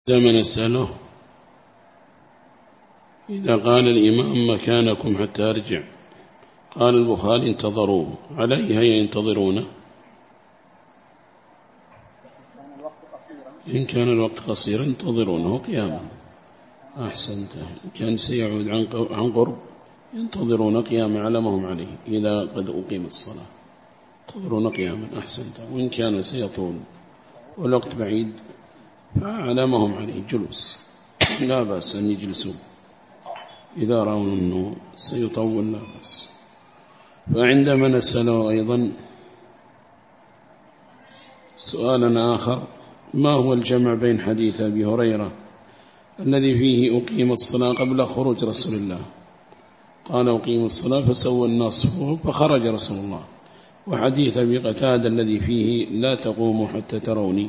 لما نسأله إذا قال الإمام مكانكم حتى أرجع، قال البخاري انتظروه، عليه ينتظرونه إن كان الوقت قصيرا انتظرونه قياما. أحسنت. إن كان سيعود عن قرب ينتظرون قياما على ما هم عليه، إذا قد أقيمت الصلاة ينتظرون قياما. أحسنت. وإن كان سيطول والوقت بعيد فعلى ما هم عليه جلوس، لا بأس أن يجلسوا إذا رأوا أنه سيطول، لا بأس. فعندما نسأله أيضا سؤالا آخر: ما هو الجمع بين حديث أبي هريرة الذي فيه أقيم الصلاة قبل خروج رسول الله، قال أقيم الصلاة فسوى الناس فخرج رسول الله، وحديث أبي قتادة الذي فيه لا تقوموا حتى تروني؟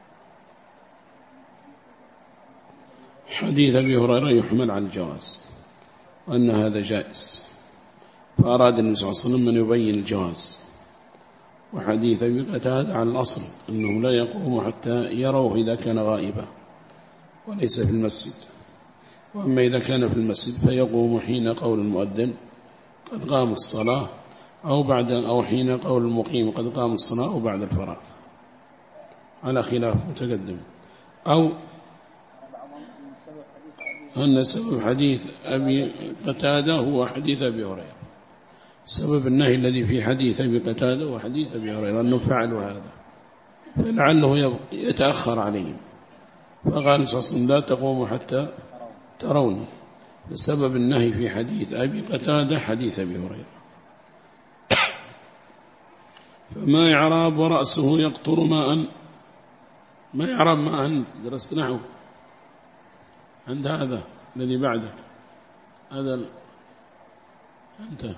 حديث أبي هريرة يحمل على الجواز وأن هذا جائز، فأراد النبي صلى الله عليه وسلم أن يبين الجواز. وحديث أبي قتادة على الأصل أنه لا يقوم حتى يروه إذا كان غائبا وليس في المسجد، وأما إذا كان في المسجد فيقوم حين قول المؤذن قد قام الصلاة أو حين قول المقيم قد قام الصلاة أو بعد الفراغ، على خلاف متقدم. أو أن سبب حديث أبي قتادة هو حديث أبي هريرة، سبب النهي الذي في حديث أبي قتادة وحديث أبي هريرة أنه فعلوا هذا، فلعله يتأخر عليهم، فقال صلى الله عليه وسلم لا تقوموا حتى تروني، بسبب النهي في حديث أبي قتادة حديث أبي هريرة. فما يعراب ورأسه يقطر ماء، ما يعراب ماء، درست نحو عند هذا الذي بعدك، هذا أنت،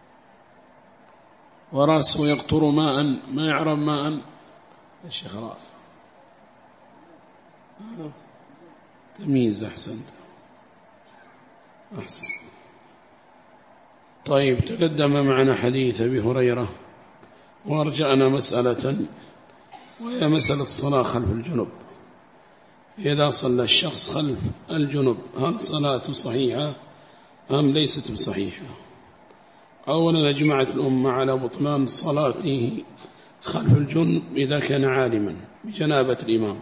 ورأسه يقطر ماء، ما يعرب ماء يا شيخ رأس، تمييز. أحسنت. أحسن. طيب، تقدم معنا حديث أبي هريرة وأرجعنا مسألة، وهي مسألة الصلاة خلف الجنب. إذا صلى الشخص خلف الجنب هل صلاته صحيحة أم ليست بصحيحة؟ أولا أجمعت الأمة على بطلان صلاته خلف الجنب إذا كان عالما بجنابة الإمام،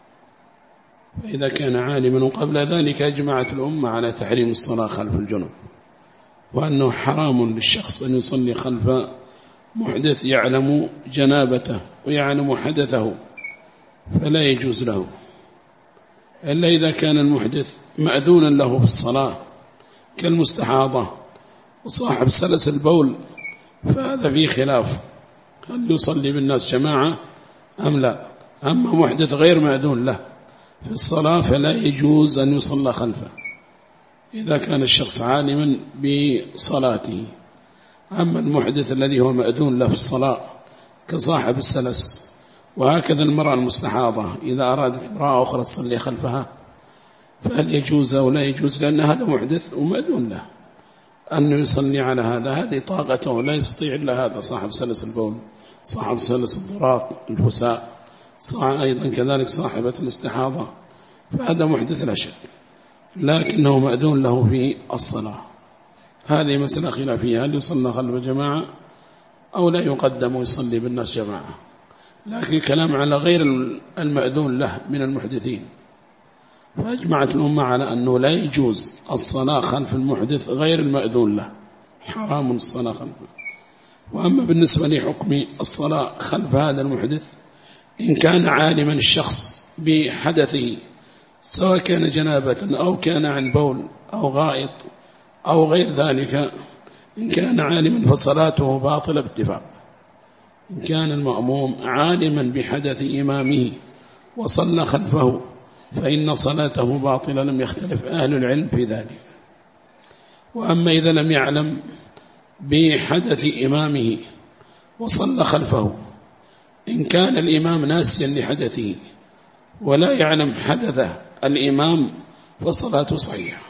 فإذا كان عالما، وقبل ذلك أجمعت الأمة على تحريم الصلاة خلف الجنب، وأنه حرام للشخص أن يصلي خلف محدث يعلم جنابته ويعلم حدثه، فلا يجوز له، إلا إذا كان المحدث مأذونا له في الصلاة كالمستحاضة وصاحب سلس البول، فهذا فيه خلاف هل يصلي بالناس جماعة أم لا. أما محدث غير مأذون له في الصلاة فلا يجوز أن يصلى خلفه إذا كان الشخص عالما بصلاته. أما المحدث الذي هو مأذون له في الصلاة كصاحب السلس، وهكذا المرأة المستحاضة إذا أرادت امرأة أخرى تصلي خلفها فهل يجوز أو لا يجوز، لأن هذا محدث ومأذون له أنه يصلي على هذا، هذه طاقته لا يستطيع إلا هذا، صاحب سلس البول، صاحب سلس الضراط الفساء، أيضا كذلك صاحبة الاستحاضة، فهذا محدث لا شك، لكنه مأذون له في الصلاة. هذه مسألة خلافية، هل يصلى خلف جماعة أو لا يقدم ويصلي بالناس جماعة، لكن الكلام على غير المأذون له من المحدثين. فأجمعت الأمة على أنه لا يجوز الصلاة خلف المحدث غير المأذون له، حرام الصلاة خلفه. وأما بالنسبة لحكم الصلاة خلف هذا المحدث، إن كان عالما الشخص بحدثه سواء كان جنابة أو كان عن بول أو غائط أو غير ذلك، إن كان عالما فصلاته باطلة باتفاق. إن كان المأموم عالما بحدث إمامه وصلى خلفه فإن صلاته باطلة، لم يختلف أهل العلم في ذلك. وأما إذا لم يعلم بحدث إمامه وصلى خلفه، إن كان الإمام ناسيا لحدثه ولا يعلم حدث الإمام فصلاته صحيحة،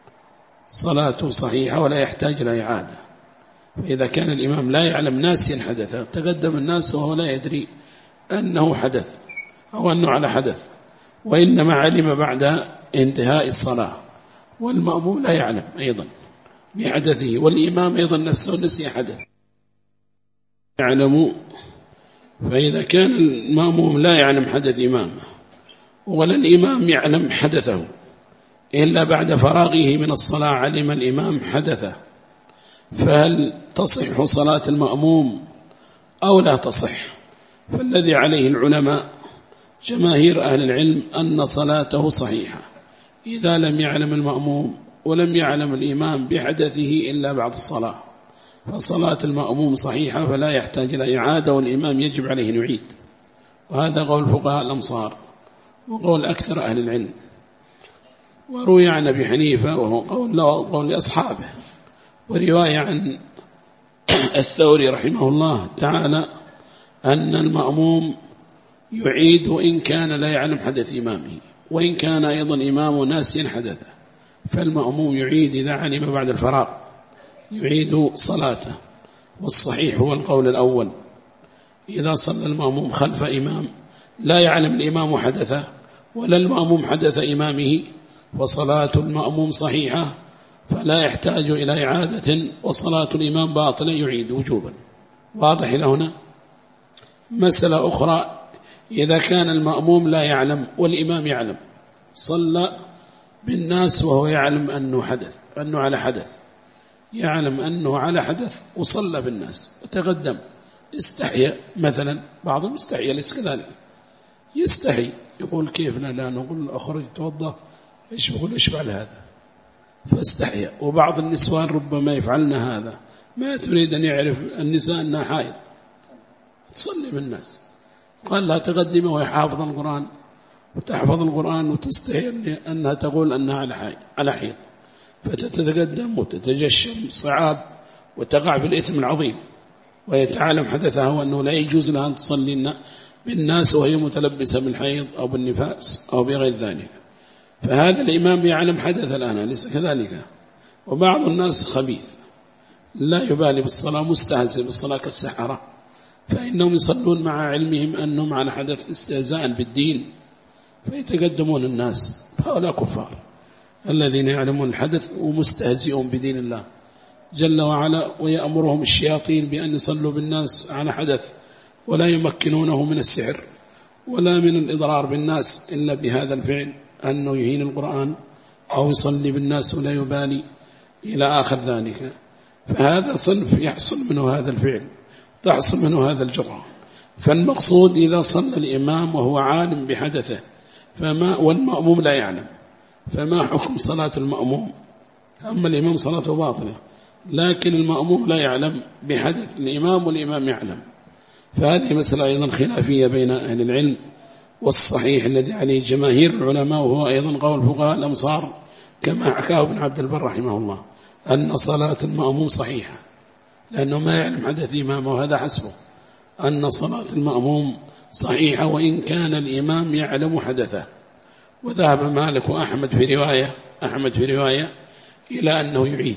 صلاته صحيحة ولا يحتاج إلى إعادة. فإذا كان الإمام لا يعلم ناسيا حدثه، تقدم الناس وهو لا يدري أنه حدث أو أنه على حدث، وإنما علم بعد انتهاء الصلاة، والمأموم لا يعلم أيضا بحدثه، والإمام أيضا نفسه نسي حدث يعلم. فإذا كان المأموم لا يعلم حدث إمامه ولا الإمام يعلم حدثه إلا بعد فراغه من الصلاة علم الإمام حدثه، فهل تصح صلاة المأموم أو لا تصح؟ فالذي عليه العلماء جماهير أهل العلم أن صلاته صحيحة إذا لم يعلم المأموم ولم يعلم الإمام بحدثه إلا بعد الصلاة، فصلاة المأموم صحيحة فلا يحتاج إلى إعادة، والإمام يجب عليه أن يعيد. وهذا قول فقهاء الأمصار وقول أكثر أهل العلم. وروي عن أبي حنيفة وهو قول لأصحابه، ورواية عن الثوري رحمه الله تعالى أن المأموم يعيد وإن كان لا يعلم حدث إمامه، وإن كان أيضا إمامه ناسيا حدثه، فالمأموم يعيد إذا علم بعد الفراغ يعيد صلاته. والصحيح هو القول الأول، إذا صلى المأموم خلف إمام لا يعلم الإمام حدثه ولا المأموم حدث إمامه، وصلاة المأموم صحيحة فلا يحتاج إلى إعادة، وصلاة الإمام باطلة يعيد وجوبا. واضح إلى هنا؟ مسألة أخرى، إذا كان المأموم لا يعلم والإمام يعلم، صلى بالناس وهو يعلم أنه على حدث، يعلم أنه على حدث وصلى بالناس وتقدم، استحيا مثلا، بعضهم استحيا ليس كذلك، يستحي يقول كيف لا نقول أخرج توضأ، إيش بقول إيش فعل هذا، فاستحيا. وبعض النسوان ربما يفعلن هذا، ما تريد أن يعرف النساء أنها حائض تصلي بالناس، قال لها تقدم وهي حافظ القرآن وتحفظ القرآن وتستحي أنها تقول أنها على حيض، فتتقدم وتتجشم صعاب وتقع في الإثم العظيم، ويتعلم حدثها وأنه لا يجوز لها أن تصلي بالناس وهي متلبسة بالحيض أو بالنفاس أو بغير ذلك. فهذا الإمام يعلم حدث الآن ليس كذلك. وبعض الناس خبيث لا يبالي بالصلاة، مستهزئ بالصلاة كالسحرة، فإنهم يصلون مع علمهم أنهم على حدث استهزاء بالدين، فيتقدمون الناس. هؤلاء كفار الذين يعلمون الحدث ومستهزئون بدين الله جل وعلا، ويأمرهم الشياطين بأن يصلوا بالناس على حدث، ولا يمكنونه من السحر ولا من الإضرار بالناس إلا بهذا الفعل، أنه يهين القرآن أو يصلي بالناس ولا يبالي إلى آخر ذلك. فهذا صنف يحصل منه هذا الفعل، تحصل منه هذا الجرأة. فالمقصود إذا صلى الإمام وهو عالم بحدثه والمأموم لا يعلم، فما حكم صلاة المأموم؟ أما الإمام صلاته باطلة، لكن المأموم لا يعلم بحدث الإمام والإمام يعلم. فهذه مسألة أيضا خلافية بين أهل العلم، والصحيح الذي عليه جماهير العلماء وهو أيضا قول فقهاء الأمصار كما حكاه ابن عبد البر رحمه الله، أن صلاة المأموم صحيحة لأنه ما يعلم حدث الإمام، وهذا حسبه أن صلاة المأموم صحيحة وإن كان الإمام يعلم حدثه. وذهب مالك وأحمد في رواية إلى أنه يعيد،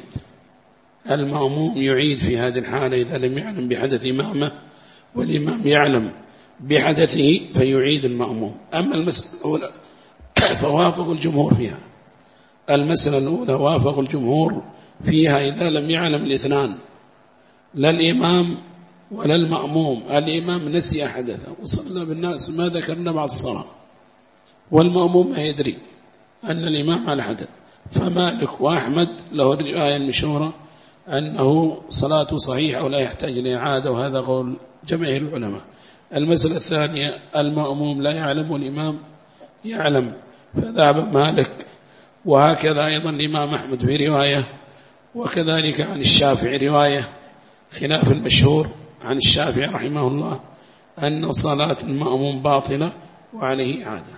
المأموم يعيد في هذه الحالة إذا لم يعلم بحدث إمامه والإمام يعلم بحدثه فيعيد المأموم. أما المسألة الأولى فوافق الجمهور فيها، المسألة الأولى وافق الجمهور فيها إذا لم يعلم الاثنان لا الإمام ولا المأموم، الإمام نسي حدثه وصلى بالناس ما ذكرنا بعد الصلاة، والمأموم ما يدري أن الإمام على حدث، فمالك وأحمد له الرواية المشهورة أنه صلاته صحيحة ولا يحتاج لإعادة، وهذا قول جماهير العلماء. المسألة الثانية المأموم لا يعلم والإمام يعلم، فذهب مالك، وهكذا أيضا الإمام أحمد في رواية، وكذلك عن الشافعي رواية خلاف المشهور عن الشافعي رحمه الله أن صلاة المأموم باطلة وعليه إعادة،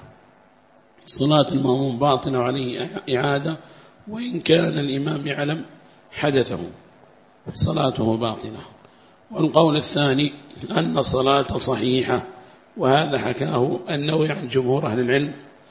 صلاة المأموم باطلة وعليه إعادة وإن كان الإمام يعلم حدثه صلاته باطلة. والقول الثاني أن صلاة صحيحة، وهذا حكاه النووي عن جمهور أهل العلم،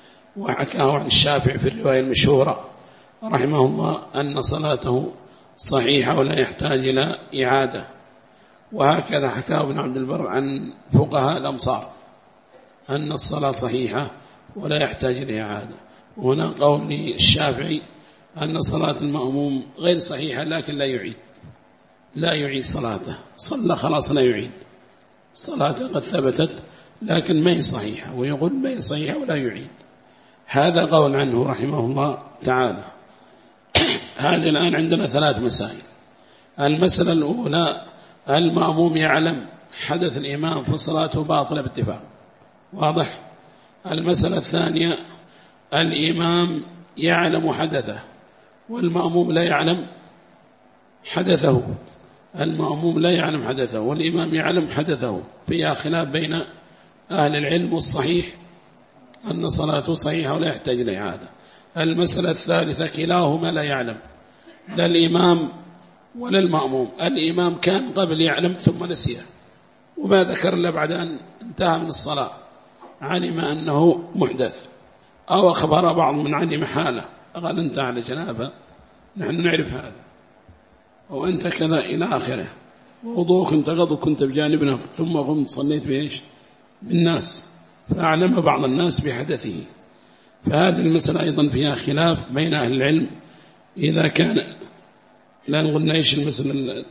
وحكاه عن الشافعي في الرواية المشهورة رحمه الله أن صلاته صحيحة ولا يحتاج إلى إعادة. وهكذا حكاه ابن عبد البر عن فقهاء الأمصار أن الصلاة صحيحة ولا يحتاج إلى إعادة. وهنا قول للشافعي أن صلاة المأموم غير صحيحة لكن لا يعيد صلاته، صلى خلاص لا يعيد صلاته، قد ثبتت لكن ما هي صحيحة، ويقول ما هي صحيحة ولا يعيد. هذا قول عنه رحمه الله تعالى. هذه الآن عندنا 3 مسائل. المسألة الأولى المأموم يعلم حدث الإمام فصلاته باطلة باتفاق، واضح. المسألة الثانية الإمام يعلم حدثه والمأموم لا يعلم حدثه، المأموم لا يعلم حدثه والإمام يعلم حدثه، فيها خلاف بين أهل العلم، والصحيح أن صلاته صحيحة ولا يحتاج إلى إعادة. المسألة الثالثة كلاهما لا يعلم، لا الإمام ولا المأموم. الإمام كان قبل يعلم ثم نسيه وما ذكر إلا بعد أن انتهى من الصلاة، علم أنه محدث، أو أخبر بعض من علم حاله قال أنت على جنابة، نحن نعرف هذا، أو أنت كذا إلى آخره، ووضوءك انتقض وكنت بجانبنا ثم قمت صليت بإيش بالناس، فأعلم بعض الناس بحدثه. فهذه المسألة أيضا فيها خلاف بين أهل العلم. إذا كان لا نقول إيش المسألة،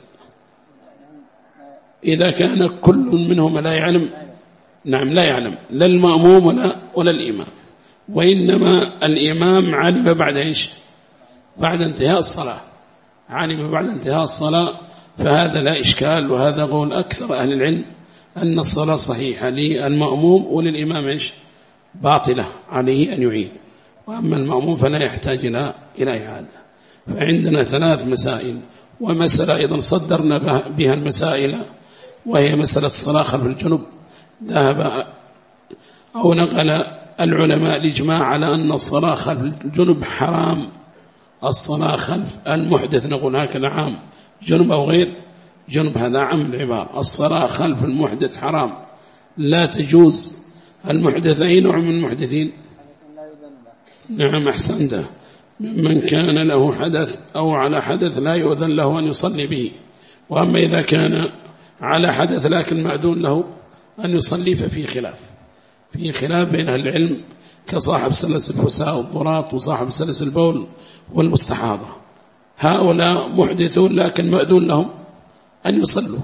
إذا كان كل منهما لا يعلم، نعم لا يعلم لا المأموم ولا الإمام، وإنما الإمام علم بعد إيش، بعد انتهاء الصلاة، علم بعد انتهاء الصلاة، فهذا لا إشكال. وهذا قول أكثر أهل العلم أن الصلاة صحيحة للمأموم، وللإمام إيش باطلة عليه أن يعيد، وأما المأموم فلا يحتاج إلى إعادة. فعندنا 3 مسائل، ومسألة أيضا صدرنا بها المسائل، وهي مسألة الصلاة خلف الجنب. ذهب أو نقل العلماء الإجماع على أن الصلاة خلف الجنب حرام، الصلاة خلف المحدث نقول هكذا عام، جنب أو غير جنب هذا عام العبارة، الصلاة خلف المحدث حرام لا تجوز. المحدث أي نوع من المحدثين؟ نعم أحسنت، من كان له حدث أو على حدث لا يؤذن له أن يصلي به. وأما إذا كان على حدث لكن مأذون له أن يصلي ففي خلاف بين أهل العلم، كصاحب سلس الفساء والضراط وصاحب سلس البول والمستحاضة، هؤلاء محدثون لكن مأذون لهم أن يصلوا،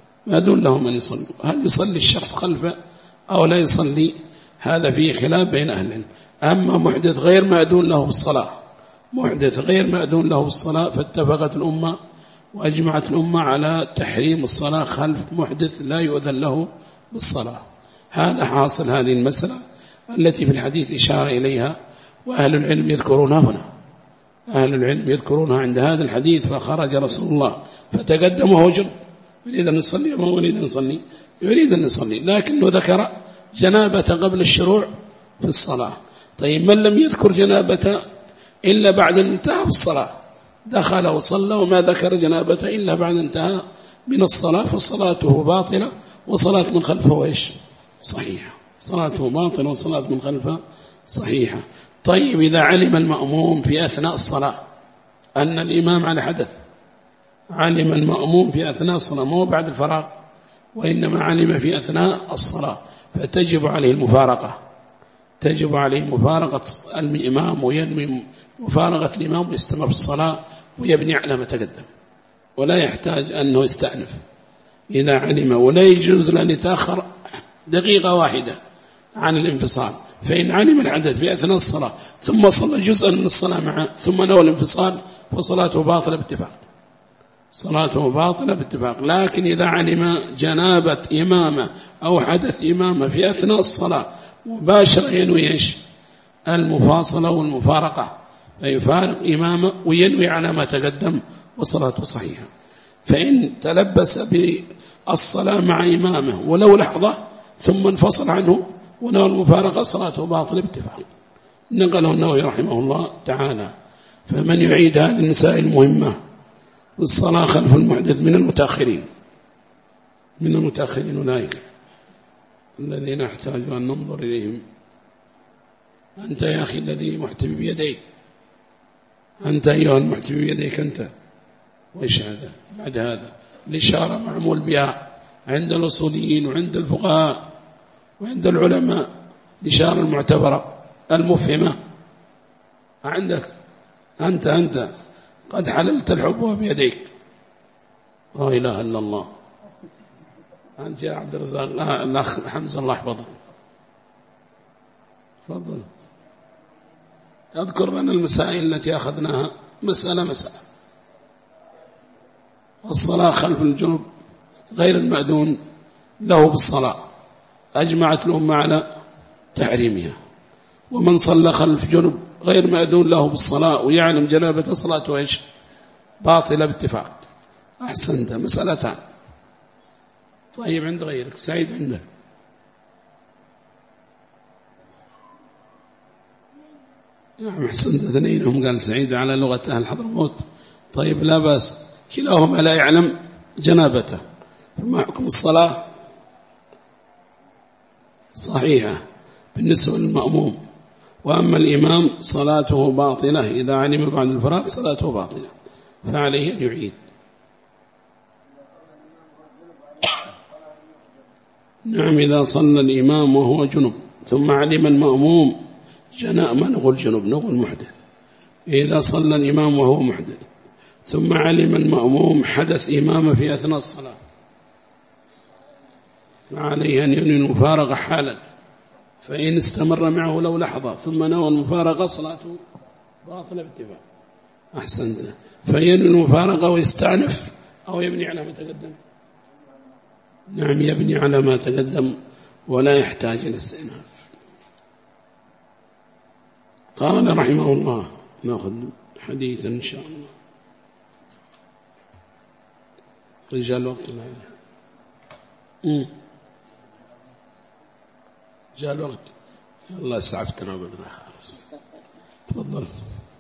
هل يصلي الشخص خلفه أو لا يصلي؟ هذا فيه خلاف بين أهل العلم. أما محدث غير مأذون له بالصلاة، فاتفقت الأمة وأجمعت الأمة على تحريم الصلاة خلف محدث لا يؤذن له بالصلاة. هذا حاصل هذه المسألة التي في الحديث إشارة إليها، وأهل العلم يذكرونها عند هذا الحديث. فخرج رسول الله فتقدم وهو جنب، يريد أن يصلي وما يريد أن يصلي، لكنه ذكر جنابة قبل الشروع في الصلاة. طيب من لم يذكر جنابة إلا بعد انتهى الصلاة، دخل وصلى وما ذكر جنابة إلا بعد انتهى من الصلاة، فصلاته باطلة وصلاة من خلفه إيش صحيحة، صلاته باطلة وصلاة من خلفه صحيحة. طيب إذا علم المأموم في أثناء الصلاة أن الإمام على حدث، علم المأموم في أثناء الصلاة مو بعد الفراغ، وإنما علم في أثناء الصلاة، فتجب عليه مفارقة الإمام، وينوي مفارقة الإمام ويستمر في الصلاة ويبني على ما تقدم، ولا يحتاج أنه يستأنف إذا علم. ولا يجوز لأن يتأخر دقيقة واحدة عن الانفصال، فإن علم الحدث في أثناء الصلاة ثم صلى جزءا من الصلاة معه ثم نوى الانفصال فصلاته باطلة باتفاق. لكن إذا علم جنابة إمامة أو حدث إمامة في أثناء الصلاة مباشرة ينوي إيش المفاصلة والمفارقة، فيفارق إمامه وينوي على ما تقدم وصلاته صحيحة. فإن تلبس بالصلاة مع إمامه ولو لحظة ثم انفصل عنه ونوى المفارقة صلاته باطلة باتفاق، نقله النووي رحمه الله تعالى. فمن يعيد هذه المسائل المهمة والصلاة خلف المحدث من المتأخرين أولئك الذين احتاج أن ننظر إليهم. أنت يا أخي الذي محتمي بيديك، أنت أيها المحتمي بيديك أنت، وإيش هذا بعد هذا؟ الإشارة معمول بها عند الأصوليين وعند الفقهاء وعند العلماء، الإشارة المعتبرة المفهمة عندك أنت قد حللت الحبوب بيديك. لا إله إلا الله. أنت يا عبد الرزاق الأخ حمزة الله يحفظك تفضل اذكر لنا المسائل التي أخذناها مسألة. الصلاة خلف الجنب غير المأذون له بالصلاة أجمعت الأمة على تحريمها، ومن صلى خلف جنب غير مأذون له بالصلاة ويعلم جنابة صلاته إيش باطلة باتفاق. أحسنت، مسألتان. طيب عند غيرك سعيد عنده. نعم أحسنت، اثنينهم قال سعيد على لغة أهل حضرموت. طيب لا بأس، كلاهما لا يعلم جنابته، فما حكم الصلاة؟ صحيحة بالنسبة للمأموم، وأما الإمام صلاته باطلة إذا علم بعد الفراغ صلاته باطلة فعليه أن يعيد. نعم إذا صلى الإمام وهو جنب ثم علم المأموم ما نقول جنب نقول محدث. إذا صلى الإمام وهو محدث ثم علم المأموم حدث إمامه في أثناء الصلاة فعليه أن ينوي المفارقة حالا، فإن استمر معه لو لحظة ثم نوى المفارقة صلاته باطلة باتفاق. أحسنت، فينوي المفارقة ويستأنف أو يبني على ما تقدم. نعم يبني على ما تقدم ولا يحتاج إلى الاستئناف. قال رحمه الله، نأخذ حديثا إن شاء الله. رجال وقت جاء الوقت، الله سعفتنا وبدنا خالص. تفضل.